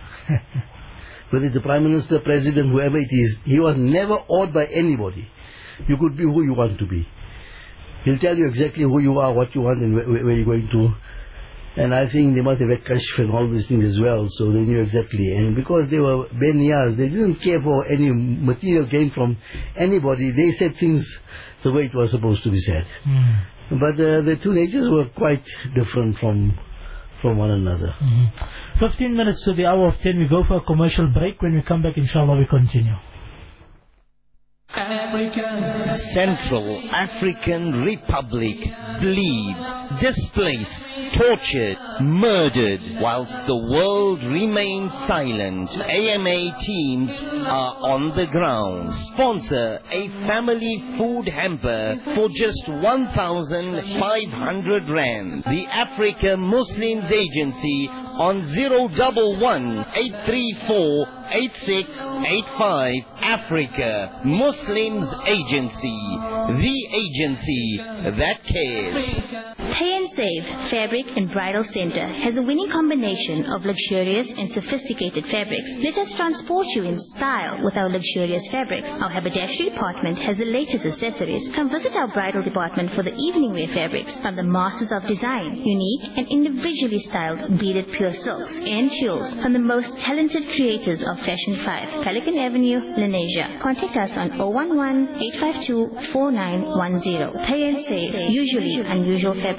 Whether it's the Prime Minister, President, whoever it is, he was never awed by anybody. You could be who you want to be. He'll tell you exactly who you are, what you want, and where, where you're going to. And I think they must have had kashf and all these things as well, so they knew exactly. And because they were beniyas, they didn't care for any material gain from anybody. They said things the way it was supposed to be said. Mm. But uh, the two natures were quite different from from one another. Mm-hmm. Fifteen minutes to the hour of ten. We go for a commercial break. When we come back, inshallah, we continue. Africa. Central African Republic bleeds, displaced, tortured, murdered, whilst the world remains silent. A M A teams are on the ground. Sponsor a family food hamper for just one thousand five hundred rand. The Africa Muslims Agency on zero one one, eight three four, eight six eight five. Africa Muslims Agency, the agency that cares. Pay and Save Fabric and Bridal Center has a winning combination of luxurious and sophisticated fabrics. Let us transport you in style with our luxurious fabrics. Our haberdashery department has the latest accessories. Come visit our bridal department for the evening wear fabrics from the masters of design, unique and individually styled beaded pure silks and tulles from the most talented creators of Fashion five, Pelican Avenue, Lenasia. Contact us on zero one one, eight five two, four nine one zero. Pay and Save, usually unusual fabrics.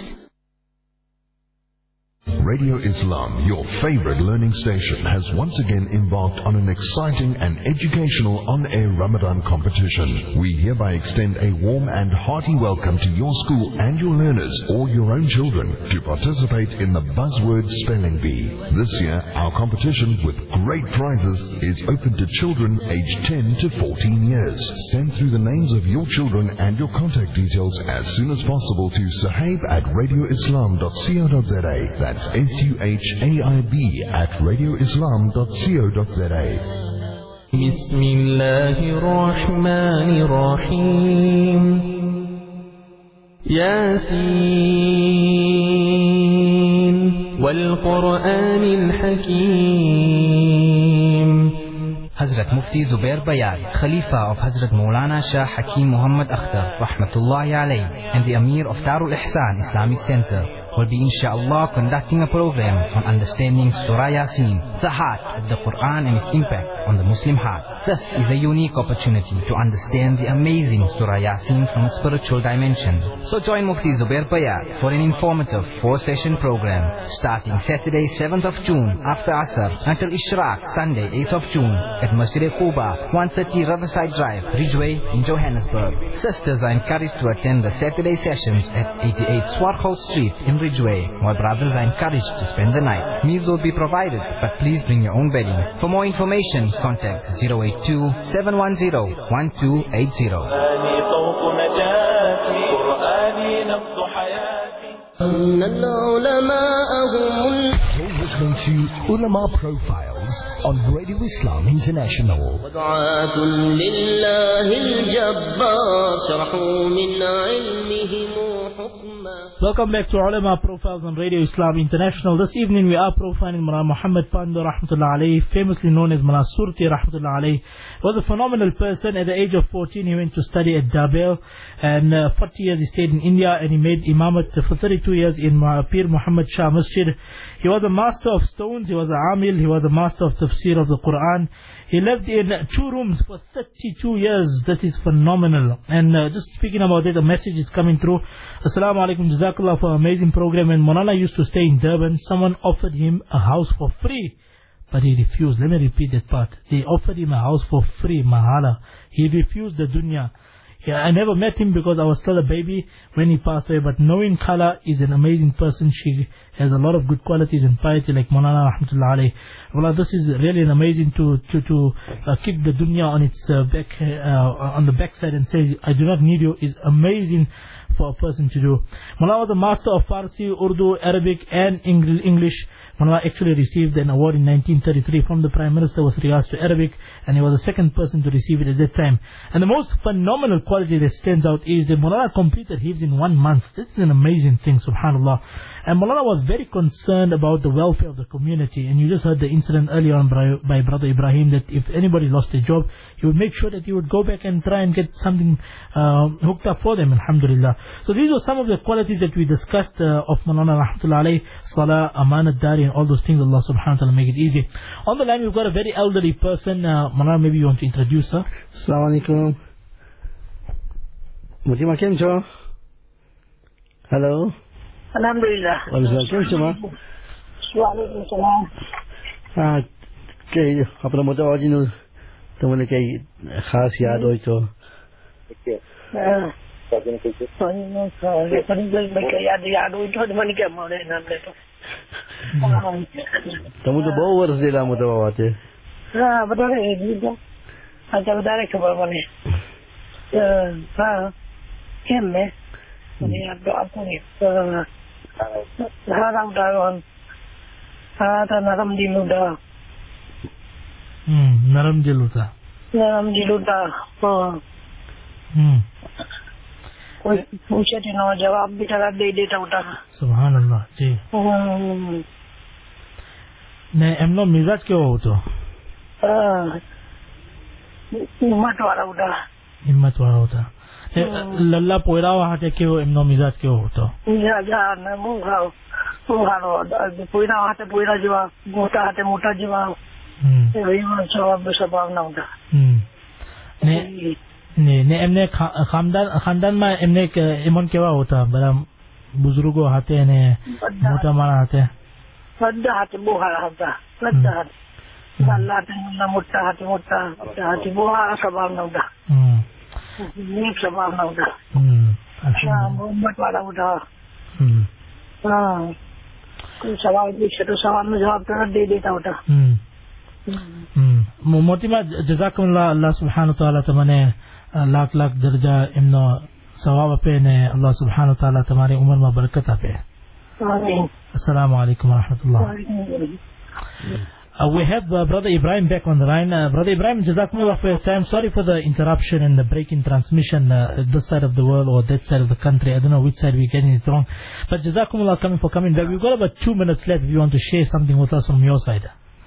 Radio Islam, your favorite learning station, has once again embarked on an exciting and educational on-air Ramadan competition. We hereby extend a warm and hearty welcome to your school and your learners or your own children to participate in the Buzzword Spelling Bee. This year, our competition with great prizes is open to children aged ten to fourteen years. Send through the names of your children and your contact details as soon as possible to sahib at radio islam dot co dot za. That's S U H A I B at radio islam dot co dot za. Bismillahirrahmanirrahim. Yasin wal Qur'anil Hakim. Hazrat Mufti Zubair Bayat, Khalifa of Hazrat Maulana Shah Hakim Muhammad Akhtar, Rahmatullahi Alayhi, and the Amir of Darul Ihsan Islamic Center, will be inshallah conducting a program on understanding Surah Yasin, the heart of the Quran and its impact on the Muslim heart. This is a unique opportunity to understand the amazing Surah Yasin from a spiritual dimension. So join Mufti Zubair Bayat for an informative four-session program starting Saturday seventh of June after Asr until Ishraq Sunday eighth of June at Masjid Quba, one thirty Riverside Drive, Ridgeway in Johannesburg. Sisters are encouraged to attend the Saturday sessions at eighty-eight Swarthout Street in Ridgeway, while brothers are encouraged to spend the night. Meals will be provided, but please bring your own bedding. For more information, contact zero eight two, seven one zero, one two eight zero. You're listening to Ulama Profiles on Radio Islam International. Welcome back to Ulama Profiles on Radio Islam International. This evening we are profiling Mullah Muhammad Pando Rahmatullah Alayhi, famously known as Mullah Surti Rahmatullah Alayhi. Was a phenomenal person. At the age of fourteen he went to study at Dabel, and uh, forty years he stayed in India, and he made imamat for thirty-two years in Pir Muhammad Shah Masjid. He was a master of stones, he was a amil, he was a master of tafsir of the Quran. He lived in two rooms for thirty-two years. That is phenomenal. And uh, just speaking about it, a message is coming through. Assalamu alaikum, jazakallah for an amazing program. When Maulana used to stay in Durban, someone offered him a house for free, but he refused. Let me repeat that part. They offered him a house for free, mahala. He refused the dunya. Yeah, I never met him because I was still a baby when he passed away, but knowing Khala is an amazing person. She has a lot of good qualities and piety like Maulana Rahmatullah Alayhi. Well, this is really an amazing to to, to uh, keep the dunya on its uh, back uh, on the backside and say, I do not need you, is amazing for a person to do. Maulana was a master of Farsi, Urdu, Arabic and English. Maulana actually received an award in nineteen thirty-three from the Prime Minister with regards to Arabic, and he was the second person to receive it at that time. And the most phenomenal quality that stands out is that Maulana completed Hifz in one month. This is an amazing thing, subhanAllah. And Maulana was very concerned about the welfare of the community. And you just heard the incident earlier on by, by Brother Ibrahim that if anybody lost their job, he would make sure that he would go back and try and get something uh, hooked up for them, alhamdulillah. So these were some of the qualities that we discussed uh, of Maulana Rahmatullah Alayhi, Salah, Amanat Dari, and all those things. Allah subhanahu wa ta'ala make it easy. On the line we've got a very elderly person. Uh, Maulana, maybe you want to introduce her? Assalamu alaikum. Mutima kem cho? Hello. Alhamdulillah. Alhamdulillah. Kem cho ma? Waalaikum salam. Ah, के अपना मुतावाजी नु तो मैंने कई खास याद हो तो Kamu tu bawa waras dia lah muda bawa tu. Ah, betul eh, itu. Ada betul ke bawa ni? Eh, ah, kemeh. Ini ada apa ni? Eh, harang daun. Ada naram di muda. Hmm, naram di luta. Naram di luta. Oh. Hmm. कोई पूछे तो ना जवाब भी तरह दे देता होता है। सुभान अल्लाह जी। ने एमनो मिजाज क्यों हो तो? हिम्मत वाला होता। हिम्मत वाला होता। लल्ला पोयरा वहाँ ते क्यों एमनो मिजाज क्यों हो तो? मिजाज यार न मुँह मुँह पोयरा वहाँ ते पोयरा जवाब मोटा हाथे मोटा जवाब। वही वो जवाब स्वभाव ना होता। ने ने ने एमने खानदान खानदान में एमने इमन केवा होता बड़ा बुजुर्गों हाथे ने मोटा मारा हाथे बड़ा हाथे बुहारा होता बड़ा हाथे बाला हाथे ना मोटा हाथे मोटा हाथे बुहारा स्वभाव ना होता नीक स्वभाव ना होता हाँ मोहम्मद वाला होता हाँ कोई सवाल पूछे तो सवाल में जवाब तो दे देता होता मोती में जज़ाकुमुल्लाह अल्लाह सुब्हानहु व तआला तमने लाख लाख दर्जा इमनो सवाब पे ने अल्लाह सुब्हानहु व तआला तुम्हारी उम्र में बरकत पे आमीन अस्सलाम वालेकुम व रहमतुल्लाह Uh, we have uh, Brother Ibrahim back on the line. Uh, Brother Ibrahim, Jazakumullah for your time. Sorry for the interruption and the break in transmission uh, this side of the world or that side of the country. I don't know which side we're getting it wrong. But Jazakumullah coming for coming back. We've got about two minutes left if you want to share something with us from your side.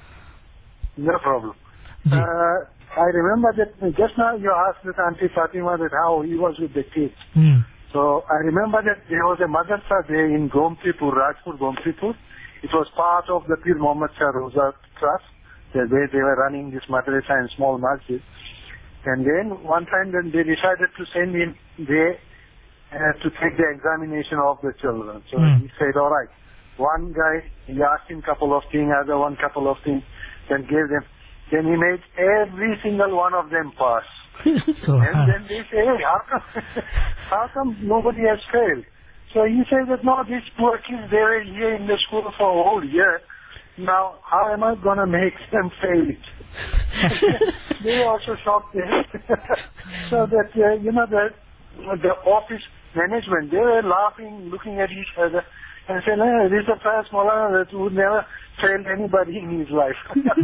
No problem. Uh, I remember that just now you asked with Auntie Fatima that how he was with the kids. Mm. So I remember that there was a madrasa there in Gomtripur, Rajpur, Gomtripur. It was part of the Pir Muhammad Shah Roza Trust, where they were running this madrasa and small masjid. And then one time then they decided to send him there uh, to take the examination of the children. So mm. he said, all right. One guy, he asked him a couple of things, other one couple of things, then gave them. Then he made every single one of them pass. So, and then they say, hey, how come, how come nobody has failed? So he said that, no, these poor kids, they were here in the school for a whole year. Now, how am I going to make them fail it? They were also shocked there. So that, uh, you know, the, the office management, they were laughing, looking at each other and saying, hey, this is the first Maulana that would never fail anybody in his life.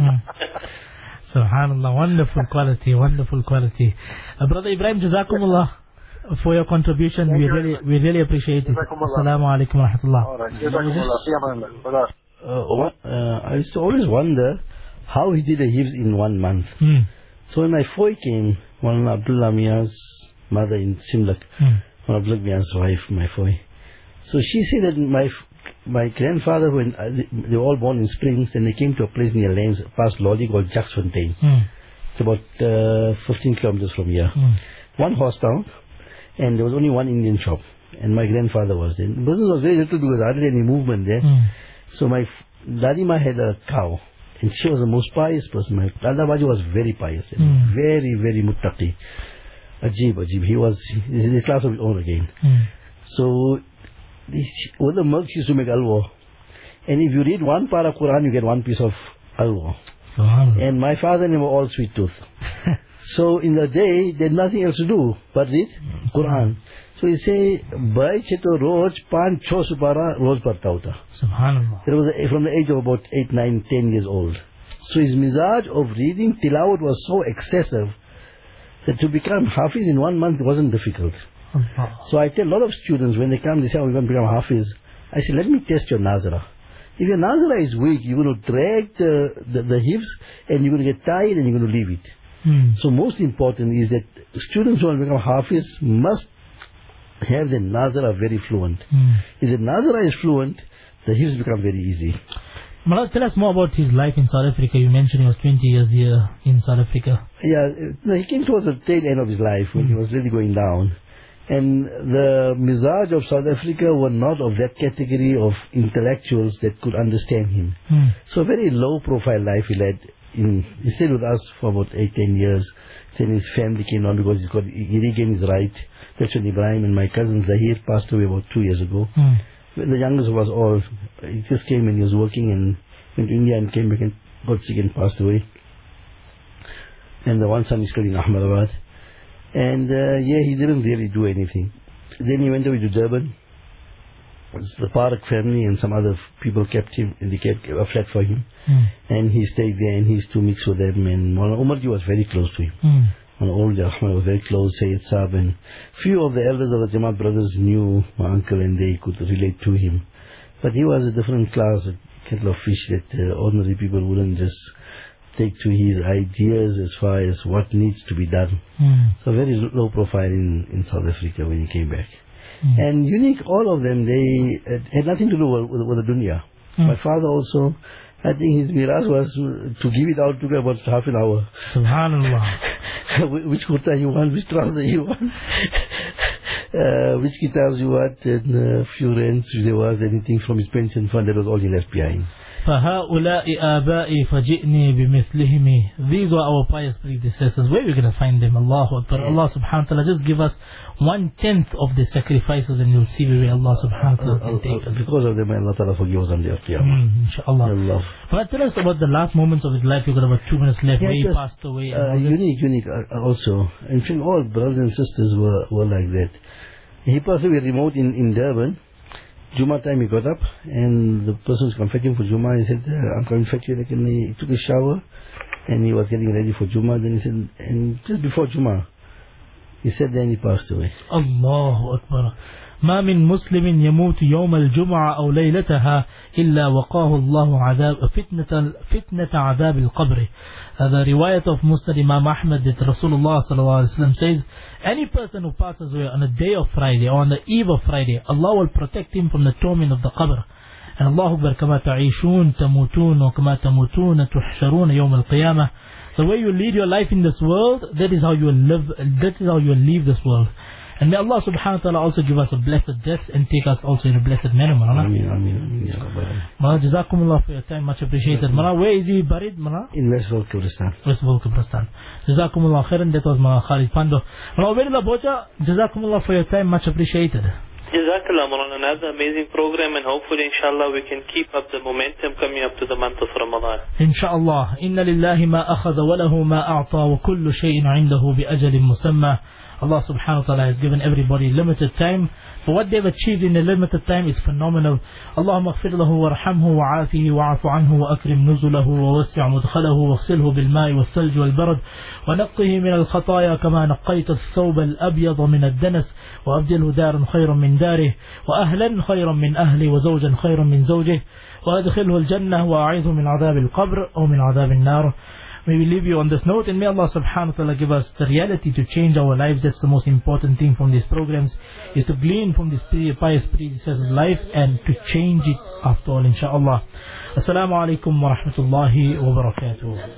Subhanallah, wonderful quality, wonderful quality. Uh, Brother Ibrahim, Jazakumullah for your contribution. Thank we you really we really appreciate it. Assalamu alaikum wa rahmatullah. Uh, uh, I used to always wonder how he did the hifz in one month. Mm. So when my foy came, one Abdullah Mia's mother in Simlak, mm. one Abdullah Mia's wife, my foy. So she said that my my grandfather, when uh, they, they were all born in Springs, and they came to a place near Lens, past Lodi, called Jacksfontein. Mm. It's about uh, fifteen kilometers from here. Mm. One horse town. And there was only one Indian shop. And my grandfather was there. The business was very little because hardly any movement there. Mm. So my Dadima had a cow. And she was the most pious person. My Dada Baji was very pious. Mm. Very, very muttaqi. Ajib, Ajib. He was in a class of his own again. Mm. So, with the milk she used to make alwa. And if you read one para Quran, you get one piece of alwa. Oh. And my father and him were all sweet tooth. So in the day, they had nothing else to do but read Quran. So he say, "Bhai cheto roj pan cho supara roj parta hota." Subhanallah. It was from the age of about eight, nine, ten years old. So his mizaj of reading tilawat was so excessive that to become hafiz in one month wasn't difficult. Allah. So I tell a lot of students when they come, they say, "Oh, we're going to become hafiz." I say, "Let me test your nazara. If your nazara is weak, you're going to drag the the, the hifz and you're going to get tired and you're going to leave it." Hmm. So most important is that students who want to become hafiz must have the nazara very fluent. Hmm. If the nazara is fluent, the hifz become very easy. Malak, tell us more about his life in South Africa. You mentioned he was twenty years here in South Africa. Yeah, no, he came towards the tail end of his life when hmm. he was really going down. And the mizaj of South Africa were not of that category of intellectuals that could understand him. Hmm. So very low profile life he led. In, he stayed with us for about eight, ten years. Then his family came on because he's got, he regained his right Veteran Ibrahim, and my cousin Zahir passed away about two years ago. Mm. The youngest was all, he just came and he was working and went to India and came back and got sick and passed away. And the one son is still in Ahmedabad. And uh, yeah, he didn't really do anything. Then he went away to Durban. The Parak family and some other people kept him, and they kept a flat for him. Mm. And he stayed there and he used to mix with them. And Maulana Umarji was very close to him. Mm. Maulana Umarji Rahman was very close, Sayyid Saab, and few of the elders of the Jamaat brothers knew my uncle and they could relate to him. But he was a different class, a kettle of fish that uh, ordinary people wouldn't just take to his ideas as far as what needs to be done. Mm. So very low profile in, in South Africa when he came back. Mm. And unique, all of them, they uh, had nothing to do with, with, with the dunya. Mm. My father also, I think his miras was to give it out, took about half an hour. Subhanallah. Which kurta you want, which trouser you want, uh, which kitabs you want, and a uh, few rents, if there was anything from his pension fund, that was all he left behind. فَهَؤُلَاءِ آبَائِ فَجِئْنِي بِمِثْلِهِمِ. These were our pious predecessors. Where are we going to find them? Allahu Akbar. Allah subhanahu wa ta'ala just give us one tenth of the sacrifices and you'll see where Allah subhanahu wa ta'ala can take us. Because of them, Allah ta'ala forgives on the day of Qiyamah. Mm, inshallah. But tell us about the last moments of his life. You've got about two minutes left, yeah, where he passed away. Uh, unique, unique uh, also. In fact, all brothers and sisters were, were like that. He passed away remote in, in Durban. Juma time he got up and the person was confessing for Juma. He said, uh, I'm coming to fetch you. Like, and he took a shower and he was getting ready for Juma. Then he said, and just before Juma, he said, then he passed away. Allahu Akbar. ما من مسلم يموت يوم الجمعة أو ليلتها إلا وقاه الله عذاب فتنة فتنة عذاب القبر. Uh, the riwayat of Musnad Imam Ahmad that Rasulullah sallallahu alaihi wasallam says, any person who passes away on a day of Friday or on the eve of Friday, Allah will protect him from the torment of the qabr. And Allahu Akbar, كما تعيشون تموتون وكما تموتون تحشرون يوم القيامة. The way you lead your life in this world, that is how you will live. That is how you will leave this world. And may Allah subhanahu wa ta'ala also give us a blessed death and take us also in a blessed manner, Marana. Ameen, ameen, ameen. Marana, jazakumullah for your time, much appreciated. Marana, where is he buried, Marana? In Westfield, Kubristan. Westfield, Kubristan. Jazakumullah khairan, that was Marana Khalid Pando. Marana, Ubaidullah Bocha, jazakumullah for your time, much appreciated. Jazakallah, Marana, another amazing program, and hopefully, inshallah, we can keep up the momentum coming up to the month of Ramadan. Inshallah. Inna lillahi ma akhadha wa lahu ma a'ta wa kullu shay'in 'indahu bi ajalin musamma. Allah subhanahu wa ta'ala has given everybody limited time. For what they've achieved in a limited time is phenomenal. Allahumma aghfir lahu warhamhu wa'afihi wa'afu anhu wa akrim nuzulahu wa wasi' mudkhalahu wa ghsilhu bil ma'i wal thalj wal barad wa naqqihi min al khataya kama naqqayta ath-thawb al abyad min ad-danas wa abdilhu daran khayran min darihi wa ahlan khayran min ahli wa zawjan khayran min zawjihi wa adkhilhu al jannah wa a'idhu min 'adhab al qabr aw min 'adhab an-nar. May we leave you on this note, and may Allah subhanahu wa ta'ala give us the reality to change our lives. That's the most important thing from these programs, is to glean from this pious predecessor's life and to change it after all, inshaAllah. Assalamu alaikum wa rahmatullahi wa barakatuh.